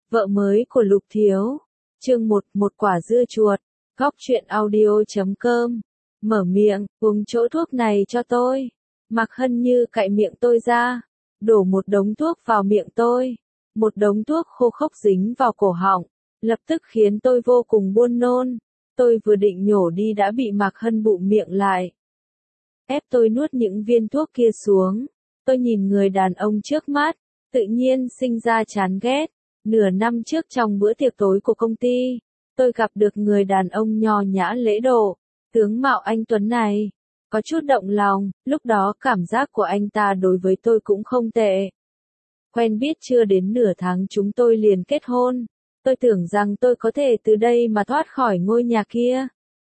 Vợ mới của Lục Thiếu. Chương 1, một quả dưa chuột. Góc truyện audio.com. Mở miệng, uống chỗ thuốc này cho tôi. Mạc Hân Như cạy miệng tôi ra, đổ một đống thuốc vào miệng tôi. Một đống thuốc khô khốc dính vào cổ họng, lập tức khiến tôi vô cùng buồn nôn. Tôi vừa định nhổ đi đã bị Mạc Hân bụm miệng lại, ép tôi nuốt những viên thuốc kia xuống. Tôi nhìn người đàn ông trước mắt, tự nhiên sinh ra chán ghét. Nửa năm trước trong bữa tiệc tối của công ty, tôi gặp được người đàn ông nho nhã lễ độ, tướng mạo anh tuấn này. Có chút động lòng, lúc đó cảm giác của anh ta đối với tôi cũng không tệ. Quen biết chưa đến nửa tháng chúng tôi liền kết hôn. Tôi tưởng rằng tôi có thể từ đây mà thoát khỏi ngôi nhà kia,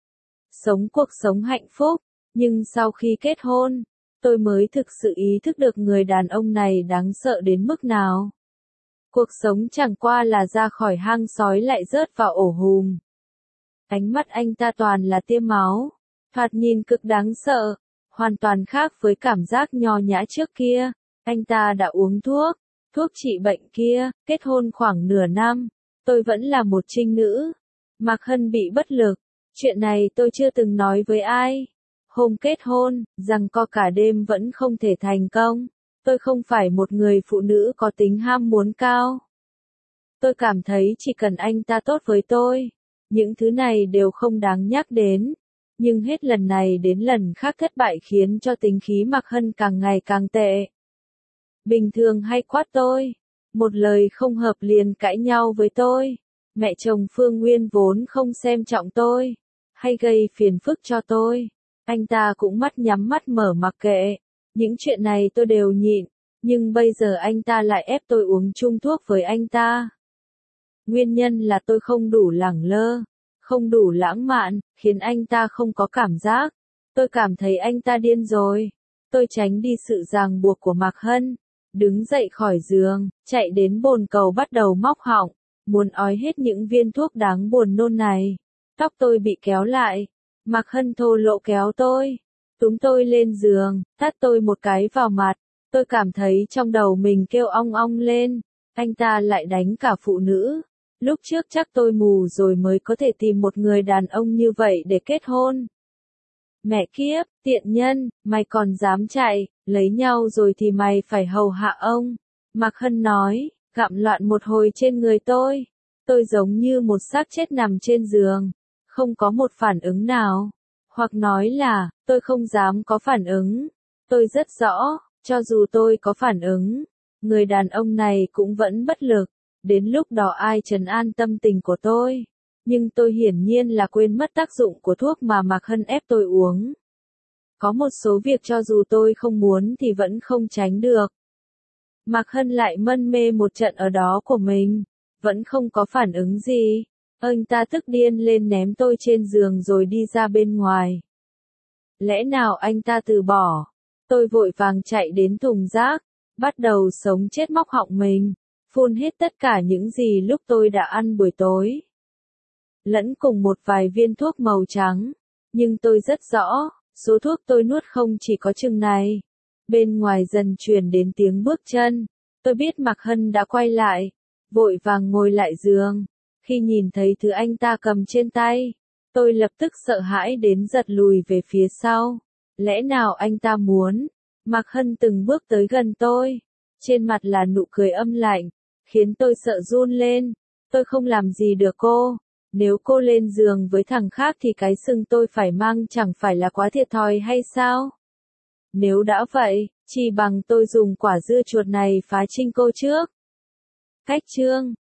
sống cuộc sống hạnh phúc. Nhưng sau khi kết hôn, tôi mới thực sự ý thức được người đàn ông này đáng sợ đến mức nào. Cuộc sống chẳng qua là ra khỏi hang sói lại rớt vào ổ hùm. Ánh mắt anh ta toàn là tia máu, thoạt nhìn cực đáng sợ, hoàn toàn khác với cảm giác nho nhã trước kia. Anh ta đã uống thuốc trị bệnh kia, kết hôn khoảng nửa năm, tôi vẫn là một trinh nữ. Mạc Hân bị bất lực, chuyện này tôi chưa từng nói với ai. Hôm kết hôn, rằng co cả đêm vẫn không thể thành công. Tôi không phải một người phụ nữ có tính ham muốn cao. Tôi cảm thấy chỉ cần anh ta tốt với tôi, những thứ này đều không đáng nhắc đến. Nhưng hết lần này đến lần khác thất bại khiến cho tính khí Mạc Hân càng ngày càng tệ. Bình thường hay quát tôi, một lời không hợp liền cãi nhau với tôi. Mẹ chồng Phương Nguyên vốn không xem trọng tôi, hay gây phiền phức cho tôi. Anh ta cũng mắt nhắm mắt mở mặc kệ. Những chuyện này tôi đều nhịn, nhưng bây giờ anh ta lại ép tôi uống chung thuốc với anh ta. Nguyên nhân là tôi không đủ lẳng lơ, không đủ lãng mạn, khiến anh ta không có cảm giác. Tôi cảm thấy anh ta điên rồi. Tôi tránh đi sự ràng buộc của Mạc Hân, đứng dậy khỏi giường, chạy đến bồn cầu bắt đầu móc họng, muốn ói hết những viên thuốc đáng buồn nôn này. Tóc tôi bị kéo lại, Mạc Hân thô lỗ kéo tôi, túm tôi lên giường, tát tôi một cái vào mặt. Tôi cảm thấy trong đầu mình kêu ong ong lên. Anh ta lại đánh cả phụ nữ. Lúc trước chắc tôi mù rồi mới có thể tìm một người đàn ông như vậy để kết hôn. Mẹ kiếp, tiện nhân, mày còn dám chạy, lấy nhau rồi thì mày phải hầu hạ ông. Mạc Hân nói, gặm loạn một hồi trên người tôi. Tôi giống như một xác chết nằm trên giường, không có một phản ứng nào. Hoặc nói là, tôi không dám có phản ứng. Tôi rất rõ, cho dù tôi có phản ứng, người đàn ông này cũng vẫn bất lực. Đến lúc đó ai trấn an tâm tình của tôi. Nhưng tôi hiển nhiên là quên mất tác dụng của thuốc mà Mạc Hân ép tôi uống. Có một số việc cho dù tôi không muốn thì vẫn không tránh được. Mạc Hân lại mân mê một trận ở đó của mình, vẫn không có phản ứng gì. Anh ta tức điên lên ném tôi trên giường rồi đi ra bên ngoài. Lẽ nào anh ta từ bỏ? Tôi vội vàng chạy đến thùng rác, bắt đầu sống chết móc họng mình, phun hết tất cả những gì lúc tôi đã ăn buổi tối, lẫn cùng một vài viên thuốc màu trắng. Nhưng tôi rất rõ, số thuốc tôi nuốt không chỉ có chừng này. Bên ngoài dần truyền đến tiếng bước chân. Tôi biết Mạc Hân đã quay lại, vội vàng ngồi lại giường. Khi nhìn thấy thứ anh ta cầm trên tay, tôi lập tức sợ hãi đến giật lùi về phía sau. Lẽ nào anh ta muốn? Mạc Hân từng bước tới gần tôi, trên mặt là nụ cười âm lạnh, khiến tôi sợ run lên. Tôi không làm gì được cô. Nếu cô lên giường với thằng khác thì cái sừng tôi phải mang chẳng phải là quá thiệt thòi hay sao? Nếu đã vậy, chỉ bằng tôi dùng quả dưa chuột này phá trinh cô trước. Cách chương